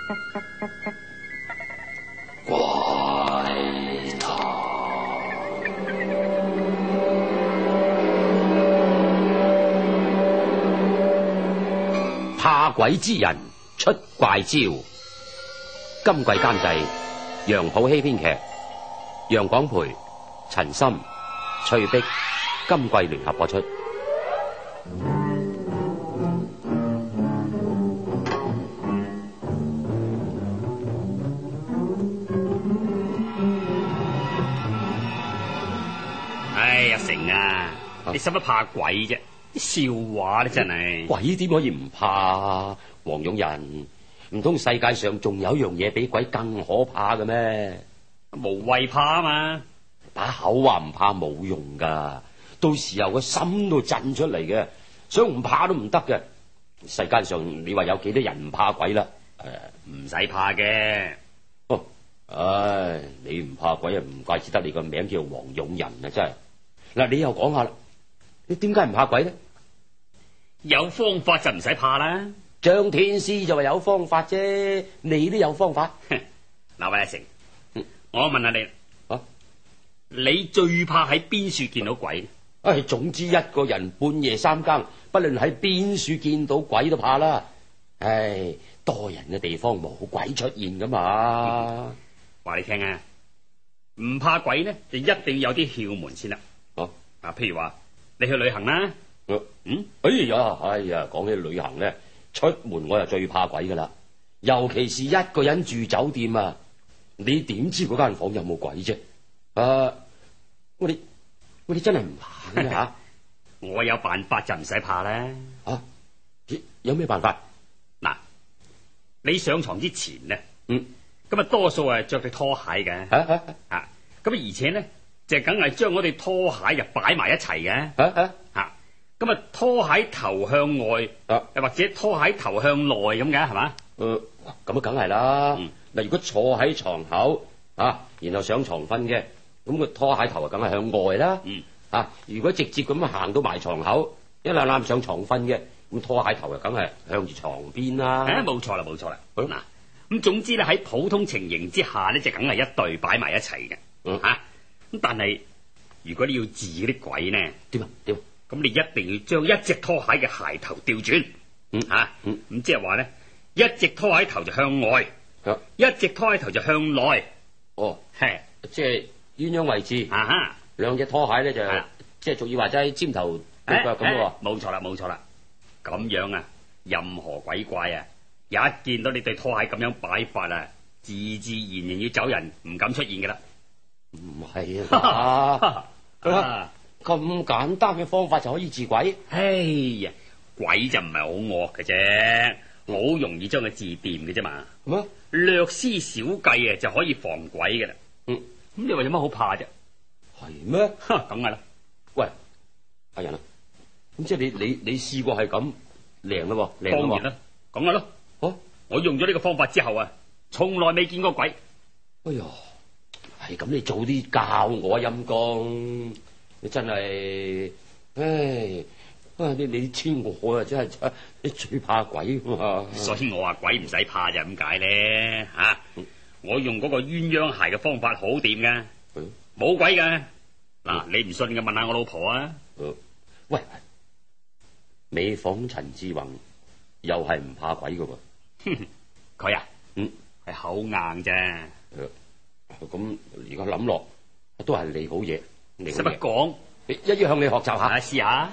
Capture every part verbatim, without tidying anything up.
怪談怕鬼之人出怪招。今季監製楊普希編劇，楊廣培、陳森、翠碧，今季聯合播出。 哎呀，成啊，你使乜怕鬼啫？啲笑話咧真係。 鬼點可以唔怕啊？黃勇人，唔通世界上仲有樣嘢比鬼更可怕嘅咩？ 無謂怕啊嘛， 把口話唔怕冇用噶，到時候個心都震出嚟嘅，想唔怕都唔得嘅。世界上你話有幾多人唔怕鬼啦？ 誒，唔使怕嘅。 哦，唉，你唔怕鬼啊？唔怪之得你個名叫黃勇人啊！真係。嗱，你又講下啦，你點解唔怕鬼咧？ 有方法就唔使怕啦。 張天師就話有方法啫，你都有方法。 嗱，喂阿成，嗯、我問下你， 啊， 你最怕喺邊處見到鬼？ 唉、哎，總之一個人半夜三更，不論喺邊處見到鬼都怕啦。唉、哎，多人嘅地方冇鬼出現噶嘛。 話、嗯、你聽啊，唔怕鬼咧，就一定要有啲竅門先啦。 哦， 啊，譬如話你去旅行啦， 嗯，嗯，哎呀，哎呀，講起旅行咧，出門我就最怕鬼噶啦，尤其是一個人住酒店啊，你點知嗰間房有冇鬼啫？啊，我哋我哋真係唔怕嘅吓。 我有辦法就唔使怕啦。 啊，有咩辦法？ 嗱，你上床之前咧， 嗯， 咁啊多數係着對拖鞋嘅， 啊啊啊，咁而且咧就梗係將我哋拖鞋就擺埋一齊嘅， 啊啊啊，咁啊拖鞋頭向外， 啊， 又或者拖鞋頭向內咁嘅，係嘛？ 誒，咁啊梗係啦。嗱、嗯，如果坐喺床口啊，然後上床瞓嘅，咁個拖鞋頭啊梗係向外啦。 嗯， 啊，如果直接咁行到埋床口，一攬攬上床瞓嘅，咁拖鞋頭啊梗係向住床邊啦。 誒，冇錯啦，冇錯啦。嗱、 嗯， 咁總之咧喺普通情形之下咧，就梗係一對擺埋一齊嘅。 嗯， 吓、啊，咁但係如果你要治啲鬼呢， 點啊點？ 咁你一定要將一隻拖鞋嘅鞋頭調轉。 嗯， 吓、啊， 嗯， 咁即係話咧，一隻拖鞋頭就向外， 啊、 一隻拖鞋頭就向內。 哦， 係， 即係鴛鴦位置。 啊哈， 兩隻拖鞋咧就啊、 即係俗語話齋尖頭腳咁喎。 冇錯啦，冇錯啦。咁樣啊，任何鬼怪啊，一見到你對拖鞋咁樣擺法啊，自自然然要走人，唔敢出現噶啦。 唔係啊，咁咁簡單嘅方法就可以治鬼？ 哎呀，鬼就唔係好惡嘅啫，好容易將佢治掂嘅啫嘛。 咩？ 略施小計啊，就可以防鬼嘅啦。 嗯， 咁你話有乜好怕啫？ 係咩？ 梗係啦。 喂，阿人啊，咁即係你你你試過係咁靈咯？靈當然啦，講下咯。 哦， 我用咗呢個方法之後啊，從來未見過鬼。 哎呀，係咁，你早啲教我陰公，你真係，唉，啊你你知我啊真係真你最怕鬼嘛。 所以我話鬼唔使怕就咁解咧吓。我用嗰個鴛鴦鞋嘅方法好掂噶，冇、嗯、鬼噶。嗱、嗯，你唔信嘅問下我老婆啊。 嗯、喂，美鳳陳志宏又係唔怕鬼噶喎。 佢啊， 嗯， 係口硬啫。 咁而家諗落都係你好嘢， 使乜講？ 一於向你學習下， 試下。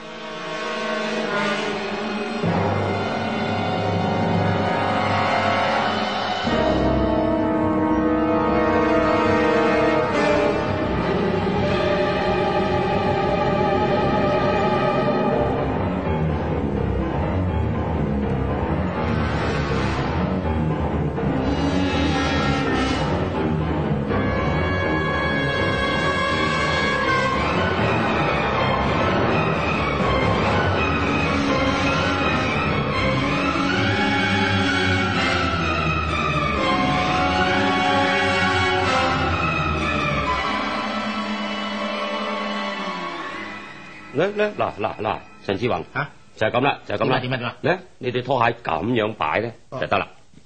咧咧嗱嗱嗱，陳志宏吓就係咁啦，就係咁啦。 點啊點啊？ 咧，你哋拖鞋咁樣擺咧就得啦。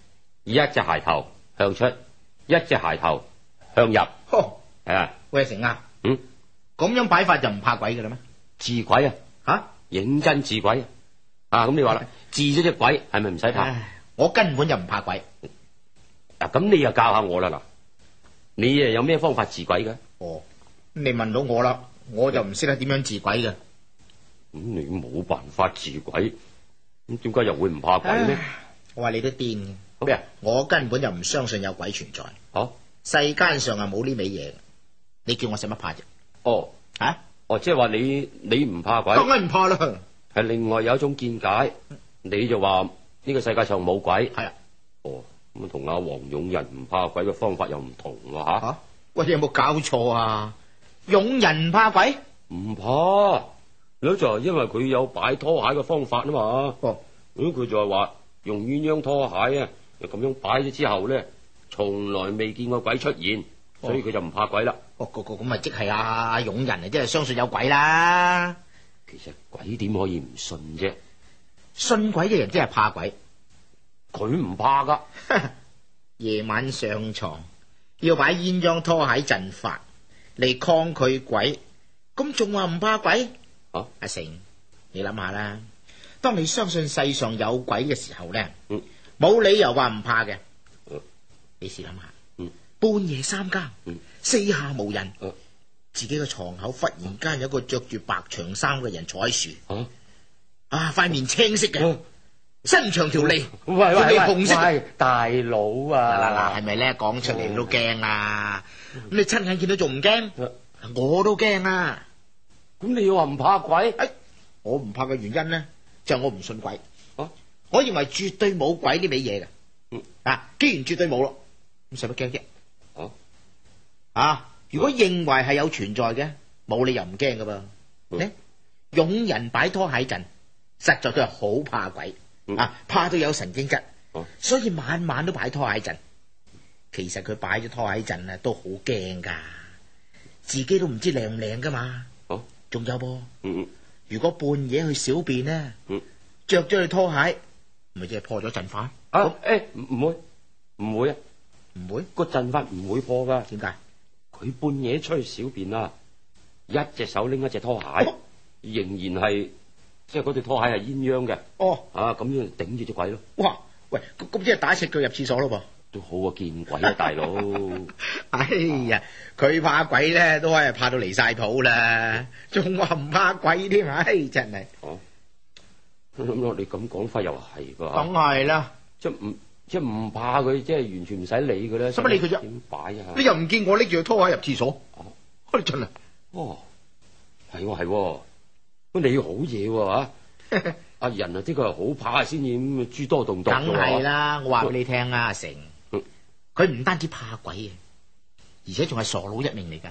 一隻鞋頭向出，一隻鞋頭向入。 呵， 係啊， 喂成啊， 嗯， 咁樣擺法就唔怕鬼噶啦咩？ 治鬼啊， 吓， 認真治鬼啊！啊，咁你話啦，治咗隻鬼係咪唔使怕？ 唉，我根本就唔怕鬼。 啊，咁你又教下我啦嗱，你誒有咩方法治鬼嘅？ 哦，你問到我啦，我就唔識得點樣治鬼嘅。 咁你冇辦法治鬼，咁點解又會唔怕鬼呢？ 我話你都癲嘅。 好咩啊？我根本就唔相信有鬼存在。 好， 世間上係冇呢味嘢嘅，你叫我使乜怕啫？ 哦， 啊？ 哦，即係話你你唔怕鬼， 當然唔怕啦。 係另外有一種見解，你就話呢個世界上冇鬼。 係啊。 哦，咁同阿黃勇人唔怕鬼嘅方法又唔同喎吓。 吓？喂，你有冇搞錯啊？勇人唔怕鬼？ 唔怕，你就係因為佢有擺拖鞋嘅方法啊嘛。 哦， 咁佢就係話用鴛鴦拖鞋啊，就咁樣擺咗之後咧，從來未見過鬼出現，所以佢就唔怕鬼啦。 哦，個個咁咪即係阿勇人啊，即係相信有鬼啦。 其實鬼點可以唔信啫？ 信鬼嘅人即係怕鬼， 佢唔怕噶。 夜晚上床要擺鴛鴦拖鞋陣法嚟抗拒鬼，咁仲話唔怕鬼？ 啊， 阿成，你諗下啦，當你相信世上有鬼嘅時候咧， 嗯， 冇理由話唔怕嘅。 嗯， 你試諗下， 嗯， 半夜三更， 嗯， 四下無人， 嗯， 自己嘅床口忽然間有個着住白長衫嘅人坐喺樹， 啊， 啊，塊面青色嘅， 嗯， 身長條脷， 喂喂條喂， 脷紅色嘅。 喂大佬啊！ 嗱嗱，係咪咧？講出嚟你都驚啊！咁你親眼見到仲唔驚？我都驚啊！ 咁你要話唔怕鬼？ 誒，我唔怕嘅原因咧，就係我唔信鬼。 啊， 我認為絕對冇鬼呢味嘢嘅。 嗯， 啊，既然絕對冇咯，咁使乜驚啫？ 啊， 啊，如果認為係有存在嘅，冇理由唔驚噶噃。 嗯呢，勇人擺拖鞋陣，實在都係好怕鬼。 嗯， 啊，怕到有神經質， 啊， 所以晚晚都擺拖鞋陣。其實佢擺咗拖鞋陣啊，都好驚噶，自己都唔知靚唔靚噶嘛。 啊， 仲有噃， 嗯嗯， 如果半夜去小便咧， 嗯， 着咗對拖鞋，咪即係破咗陣法。 啊，誒，唔唔會，唔會啊， 唔會？ 個陣法唔會破噶。 點解？ 佢半夜出去小便啊，一隻手拎一隻拖鞋， 哦， 仍然係即係嗰對拖鞋係鴛鴦嘅。 哦， 啊，咁樣頂住隻鬼咯。 哇！喂，咁咁即係打赤腳入廁所咯噃。 都好過見鬼啊，大佬！ 哎呀，佢怕鬼咧，都係怕到離晒譜啦，仲話唔怕鬼添，唉，真係。 哦，咁你咁講法又係噶。 梗係啦， 即係唔即係唔怕佢，即係完全唔使理佢咧。 使乜理佢啫？ 點擺啊？ 你又唔見我拎住個拖鞋入廁所？ 哦， 你真係。 哦，係喎係喎，咁你好嘢喎吓！阿人啊，的確係好怕先至咁諸多動動。 梗係啦，我話俾你聽啊，阿成，佢唔單止怕鬼啊，而且仲係傻佬一名嚟噶。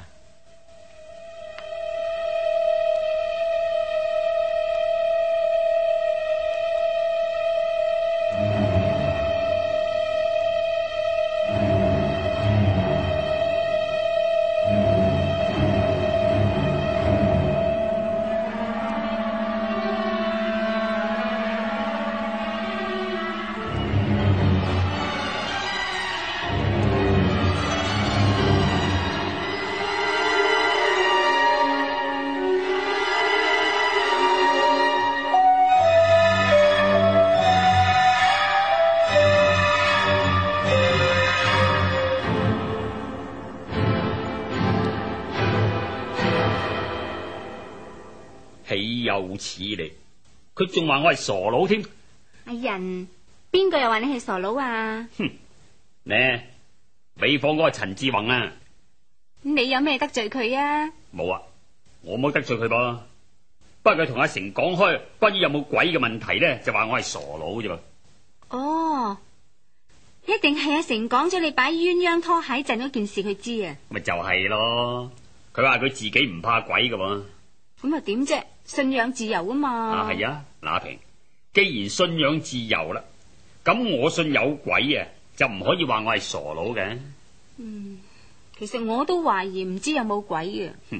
豈有此理！佢仲話我係傻佬添。 阿人，邊個又話你係傻佬啊？ 哼，呢，尾房嗰個陳志宏啊， 你有咩得罪佢啊？ 冇啊，我冇得罪佢噃。不過佢同阿成講開關於有冇鬼嘅問題咧，就話我係傻佬啫噃。 哦，一定係阿成講咗你擺鴛鴦拖鞋陣嗰件事佢知啊。 咪就係咯，佢話佢自己唔怕鬼噶喎。 咁又點啫？信仰自由啊嘛。 啊係啊，那平，既然信仰自由啦，咁我信有鬼啊，就唔可以話我係傻佬嘅。 嗯，其實我都懷疑唔知有冇鬼嘅。 哼，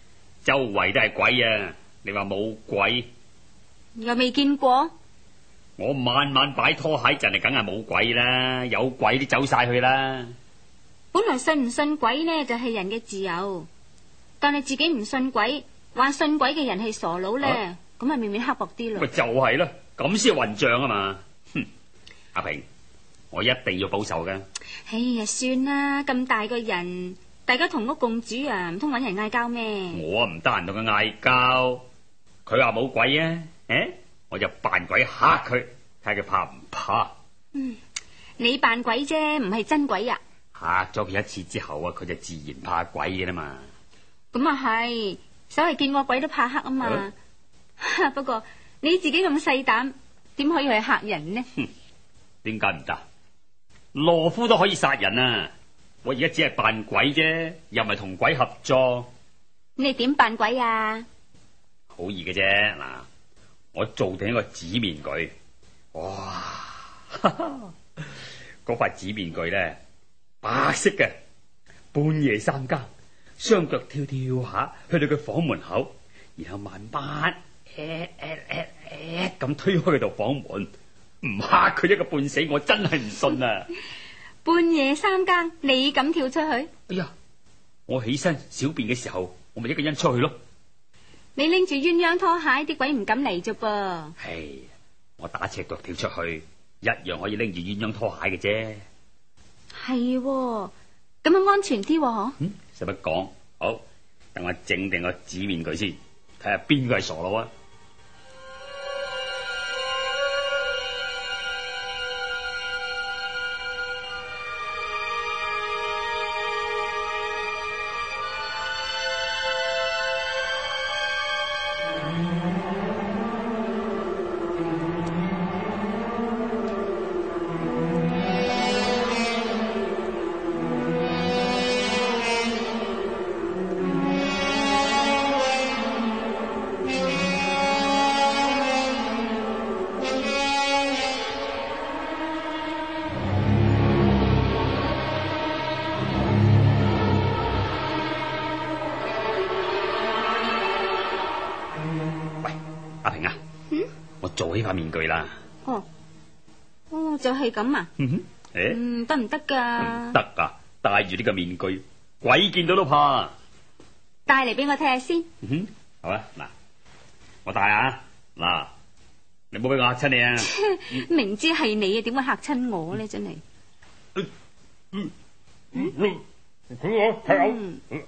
周圍都係鬼啊，你話冇鬼？ 又未見過？ 我晚晚擺拖鞋陣，係梗係冇鬼啦，有鬼都走晒去啦。 本來信唔信鬼呢，就係人嘅自由，但係自己唔信鬼，話信鬼嘅人係傻佬呢，咁啊未免刻薄啲咯。 咪就係咯，咁先係混賬啊嘛！哼，阿平，我一定要報仇㗎。 哎呀，算啦，咁大個人，大家同屋共住啊，唔通搵人嗌交咩？ 我啊唔得閒同佢嗌交，佢話冇鬼啊，誒，我就扮鬼嚇佢，睇佢怕唔怕。 嗯，你扮鬼啫，唔係真鬼啊！ 嚇咗佢一次之後啊，佢就自然怕鬼嘅啦嘛。 咁啊係，所謂見過鬼都怕黑啊嘛。啊不過你自己咁細膽，點可以去嚇人呢？ 哼，點解唔得？羅夫都可以殺人啊！我而家只係扮鬼啫，又唔係同鬼合作。 你點扮鬼啊？ 好易嘅啫，嗱，我做定一個紙面具，哇！嗰塊紙面具咧，白色嘅，半夜三更，雙腳跳跳下去到佢房門口，然後慢慢誒誒誒誒咁推開佢道房門，唔嚇佢一個半死，我真係唔信啊！ 半夜三更你咁跳出去？ 哎呀，我起身小便嘅時候，我咪一個人出去咯。 你拎住鴛鴦拖鞋，啲鬼唔敢嚟啫噃。 唉，我打赤腳跳出去，一樣可以拎住鴛鴦拖鞋嘅啫。 係，咁樣安全啲嗬？ 嗯，使乜講？好，等我整定個紙面具先，睇下邊個係傻佬啊！做起塊面具啦！ 哦，哦，就係咁啊！ 嗯哼，誒， 嗯，得唔得噶？ 唔得噶，戴住呢個面具，鬼見到都怕。 帶嚟俾我睇下先。 嗯哼，好啊，嗱，我戴啊，嗱，你冇俾我嚇親你啊！ 明知係你啊，點會嚇親我咧？真係。 嗯嗯嗯，佢我睇下。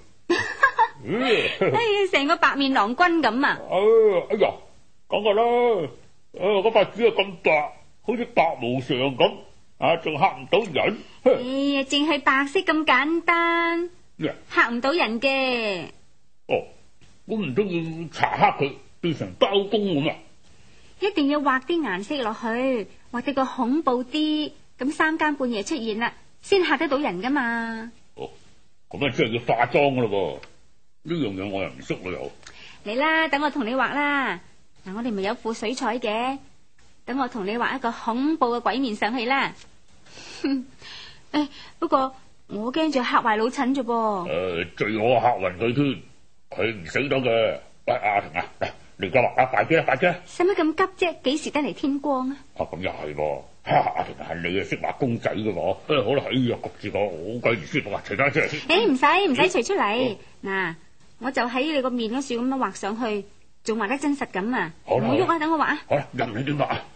哎呀，成個白面郎君咁啊！ 哎呀，講噶啦。誒，嗰塊紙啊咁白，好似白無常咁，啊，仲嚇唔到人。 哎呀，淨係白色咁簡單，嚇唔到人嘅。 哦，我唔中意搽黑佢，變成包公咁啊！ 一定要畫啲顏色落去，畫得個恐怖啲，咁三更半夜出現啦，先嚇得到人噶嘛。 哦，咁啊，真係要化妝噶咯噃，呢樣嘢我又唔識咯又。 嚟啦，等我同你畫啦。嗱，我哋咪有副水彩嘅，等我同你畫一個恐怖嘅鬼面上去啦。誒，不過我驚住嚇壞老陳啫噃。 誒，最好嚇暈佢添，佢唔死得嘅。喂，阿婷啊，嚟，你而家畫啊，快啲啦，快啲啦！ 使乜咁急啫？幾時得嚟天光啊？ 啊，咁又係喎。阿婷係你啊，識畫公仔嘅喎。誒，好啦，哎呀，焗住我，好鬼唔舒服啊！除翻出嚟先。 誒，唔使唔使除出嚟。嗱，我就喺你個面嗰處咁樣畫上去。仲畫得真實咁啊！唔好喐啊，等我畫啊！ 好啦，任你點畫啊！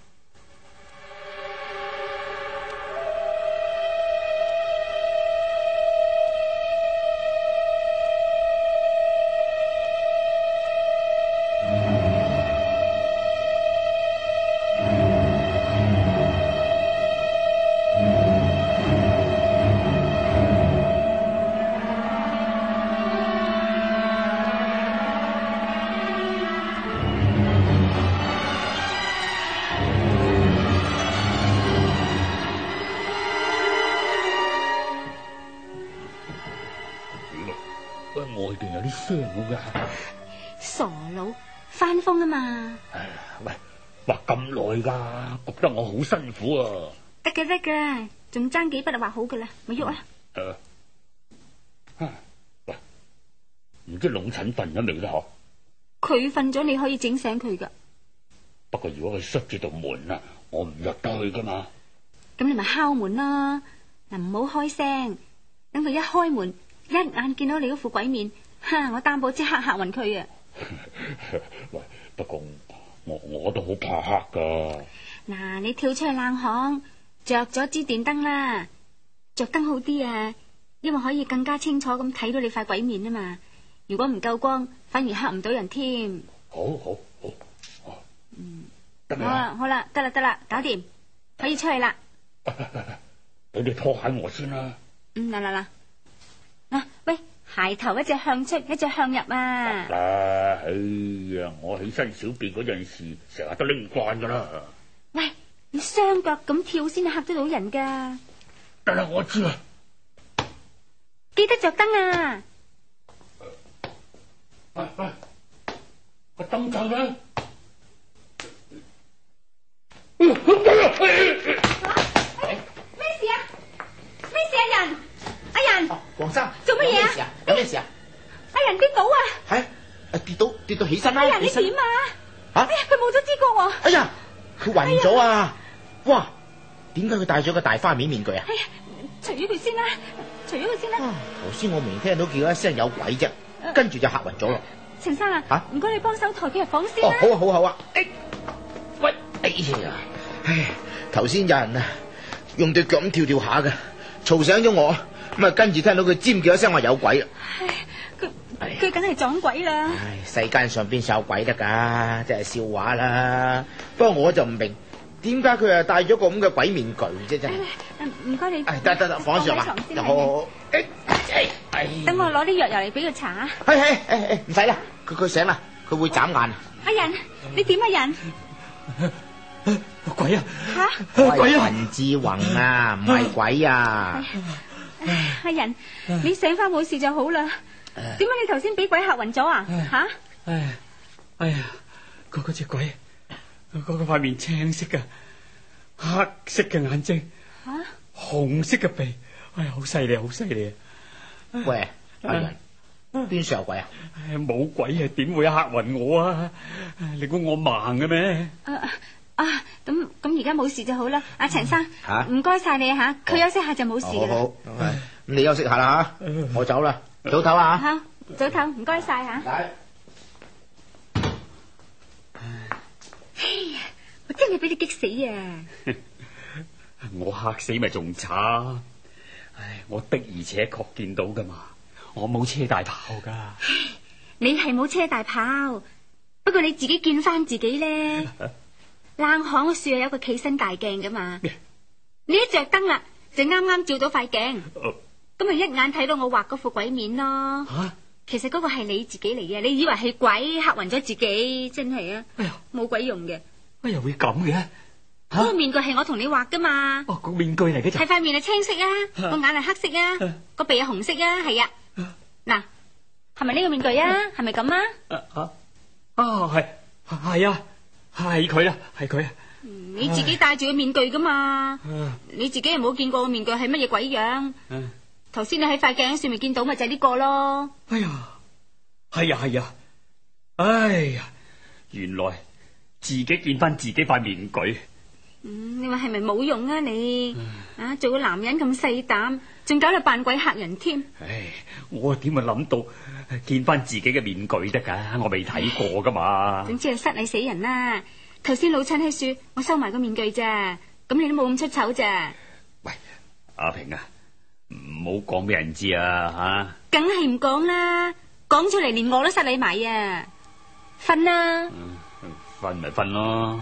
外邊有啲聲噶， 傻佬翻風啊嘛！ 唉，喂，畫咁耐噶，覺得我好辛苦啊！ 得嘅得嘅，仲爭幾筆就畫好噶啦，咪喐啊！ 誒，喂，唔知老陳瞓咗未咧？嗬， 佢瞓咗，你可以整醒佢噶。 不過如果佢塞住道門啊， 我唔入得去噶嘛。 咁你咪敲門咯，嗱唔好開聲，等佢一開門，一眼見到你嗰副鬼面，哈！我擔保即刻嚇暈佢啊！ 喂，不過我我都好怕黑噶。 嗱，你跳出去冷巷，着咗支電燈啦，着燈好啲啊，因為可以更加清楚咁睇到你塊鬼面啊嘛。如果唔夠光，反而嚇唔到人添。 好好好，嗯，得好啦好啦，得啦得啦，搞掂，可以出去啦。 俾你拖鞋我先啦。 嗯，嗱嗱嗱，嗱喂，鞋頭一隻向出，一隻向入啊！ 嗱，哎呀，我起身小便嗰陣時，成日都拎唔慣噶啦。 喂，你雙腳咁跳先嚇得到人噶。 得啦，我知啦。 記得着燈啊！ 喂喂，個燈掣咧？ 咩事啊？咩事啊？人，阿人， 黃生做乜嘢啊？有咩事啊？ 阿人跌倒啊！ 係跌到跌到起身啦！ 阿人你點啊？哎呀，佢冇咗知覺喎！ 哎呀，佢暈咗啊！哇，點解佢戴咗個大花面面具啊？ 哎呀，除咗佢先啦，除咗佢先啦。 頭先我明聽到叫一聲有鬼啫，跟住就嚇暈咗咯。 陳生啊，吓，唔該你幫手抬佢入房先哦， 啦。 好啊好啊好啊！誒，喂，哎呀，唉，頭先有人啊用對腳咁跳跳下嘅，嘈醒咗我，咁啊跟住聽到佢尖叫一聲話有鬼啦。 佢佢梗係撞鬼啦。 唉，世間上邊有鬼得噶，真係笑話啦。不過我就唔明，點解佢啊戴咗個咁嘅鬼面具啫？真係。 唔該你。 得得得，放上啊！好好好。誒誒， 等我攞啲藥油嚟俾佢搽啊。 係係誒誒，唔使啦，佢佢醒啦，佢會眨眼。 阿人，你點啊人？ 鬼啊！ 吓？ 鬼啊！陳志宏啊，唔係鬼啊！ 阿人，你醒翻冇事就好啦。點解你頭先俾鬼嚇暈咗啊？吓？ 唉，哎呀，嗰嗰隻鬼，嗰個塊面青色嘅，黑色嘅眼睛， 吓？ 紅色嘅鼻，哎呀，好犀利，好犀利啊！ 喂，阿人，邊處有鬼啊？ 冇鬼啊，點會嚇暈我啊？你估我盲嘅咩？ 啊，咁咁而家冇事就好啦。阿陳生，唔該晒你吓，佢休息下就冇事噶啦。 好，咁你休息下啦吓，我走啦，早唞啊。 好，早唞，唔該晒吓。哎呀，我真係俾你激死啊！ 我嚇死咪仲慘，唉，我的而且確見到噶嘛，我冇車大炮噶。 你係冇車大炮，不過你自己見翻自己咧。冷巷嗰樹有個企身大鏡噶嘛，你一着燈啦，就啱啱照到塊鏡，咁咪一眼睇到我畫嗰副鬼面咯。 吓， 其實嗰個係你自己嚟嘅，你以為係鬼嚇暈咗自己，真係啊， 哎呀， 冇鬼用嘅。 乜又會咁嘅？ 嗰個面具係我同你畫噶嘛？ 哦，個面具嚟嘅就係塊面係青色啊，個眼係黑色啊，個鼻係紅色啊，係啊。嗱，係咪呢個面具啊？係咪咁啊？ 啊啊，係係啊，係佢啊，係佢啊。 你自己戴住個面具噶嘛？你自己又冇見過個面具係乜嘢鬼樣？頭先你喺塊鏡上面見到咪就係呢個咯。 哎呀，係啊係啊，哎呀，原來自己見翻自己塊面具。 嗯，你話係咪冇用啊你？啊，做個男人咁細膽，仲搞到扮鬼嚇人添。 唉，我點會諗到見翻自己嘅面具得噶？我未睇過噶嘛。 總之係失禮死人啦！頭先老親喺樹，我收埋個面具咋，咁你都冇咁出醜咋？ 喂，阿平啊，唔好講俾人知啊吓！ 梗係唔講啦，講出嚟連我都失禮埋啊！瞓啦， 瞓咪瞓咯。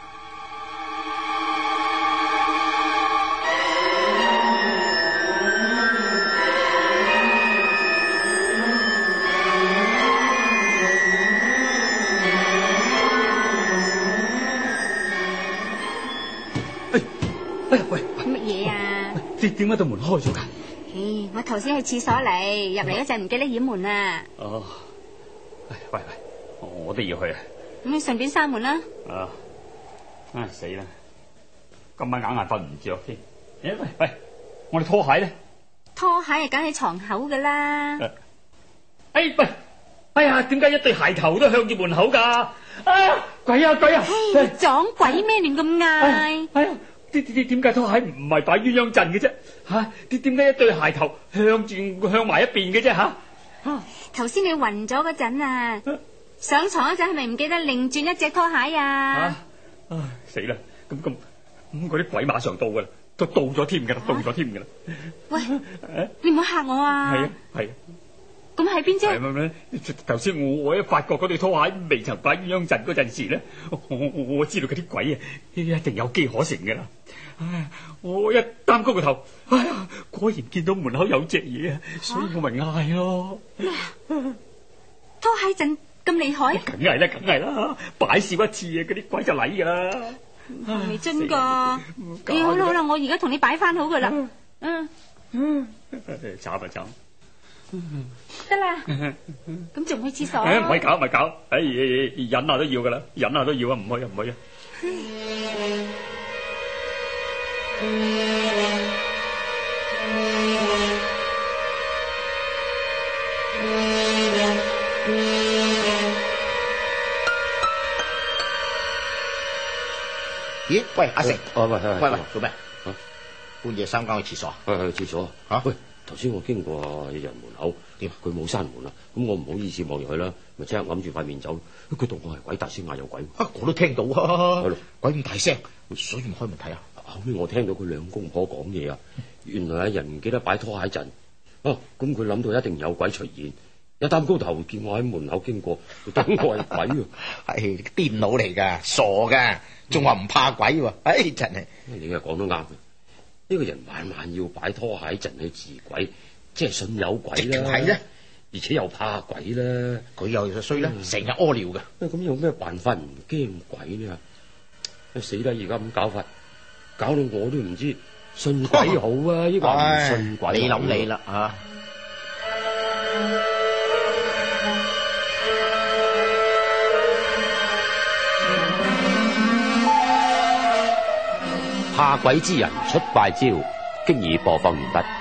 哎喂， 乜嘢啊？ 點點解道門開咗噶？ 唉，我頭先去廁所嚟，入嚟嗰陣唔記得掩門啊。 哦，喂喂，我都要去啊。 咁你順便閂門啦。 啊，唉死啦！今晚硬係瞓唔着添。誒喂喂，我哋拖鞋咧？ 拖鞋係梗喺床口噶啦。 誒喂，哎呀，點解一對鞋頭都向住門口噶？ 啊！鬼啊鬼啊！ 唉，撞鬼咩？亂咁哎嗌。 哎呀！啲啲點解拖鞋唔係擺鴛鴦陣嘅啫？吓，啲點解一對鞋頭向住向埋一邊嘅啫？吓！ 頭先你暈咗嗰陣啊，上床嗰陣係咪唔記得擰轉一隻拖鞋啊？ 啊！唉，死啦！咁咁咁，嗰啲鬼馬上到噶啦，都到咗添噶啦，到咗添噶啦。 喂，你唔好嚇我啊！ 係啊係啊。 咁喺邊啫？ 係咪咩？頭先我我一發覺嗰對拖鞋未曾擺鴛鴦陣嗰陣時咧，我我我知道嗰啲鬼啊一定有機可乘噶啦。唉，我一擔高個頭，哎呀，果然見到門口有隻嘢啊，所以我咪嗌咯。 拖鞋陣咁厲害？ 梗係啦，梗係啦，擺少一次啊，嗰啲鬼就嚟噶啦。 係咪真噶？你好啦好啦，我而家同你擺翻好噶啦。嗯嗯，慘啊慘！ 得啦，咁仲去廁所？ 誒，唔可以搞，唔係搞，哎，忍下都要噶啦，忍下都要啊，唔去啊，唔去啊。 咦？喂，阿成， 喂喂喂喂，做咩？半夜三更去廁所？ 去去廁所嚇？ 喂，頭先我經過有人門口，點佢冇閂門啦，咁我唔好意思望入去啦，咪即刻揞住塊面走。佢當我係鬼，大聲嗌有鬼。 啊，我都聽到啊， 係咯， 鬼咁大聲，所以唔開門睇啊。 後尾我聽到佢兩公婆講嘢啊，原來有人唔記得擺拖鞋陣，哦，咁佢諗到一定有鬼出現，一擔高頭見我喺門口經過，當我係鬼啊！ 係癲佬嚟噶，傻噶，仲話唔怕鬼喎，唉，真係。 你又講得啱嘅，呢個人晚晚要擺拖鞋陣去治鬼，即係信有鬼啦， 係啦， 而且又怕鬼啦， 佢又衰啦，成日屙尿噶。 咁有咩辦法唔驚鬼呢？死啦！而家咁搞法，搞到我都唔知信鬼好啊，呢個唔信鬼好啊。 你諗你啦吓。 怕鬼之人出怪招，經已播放完畢。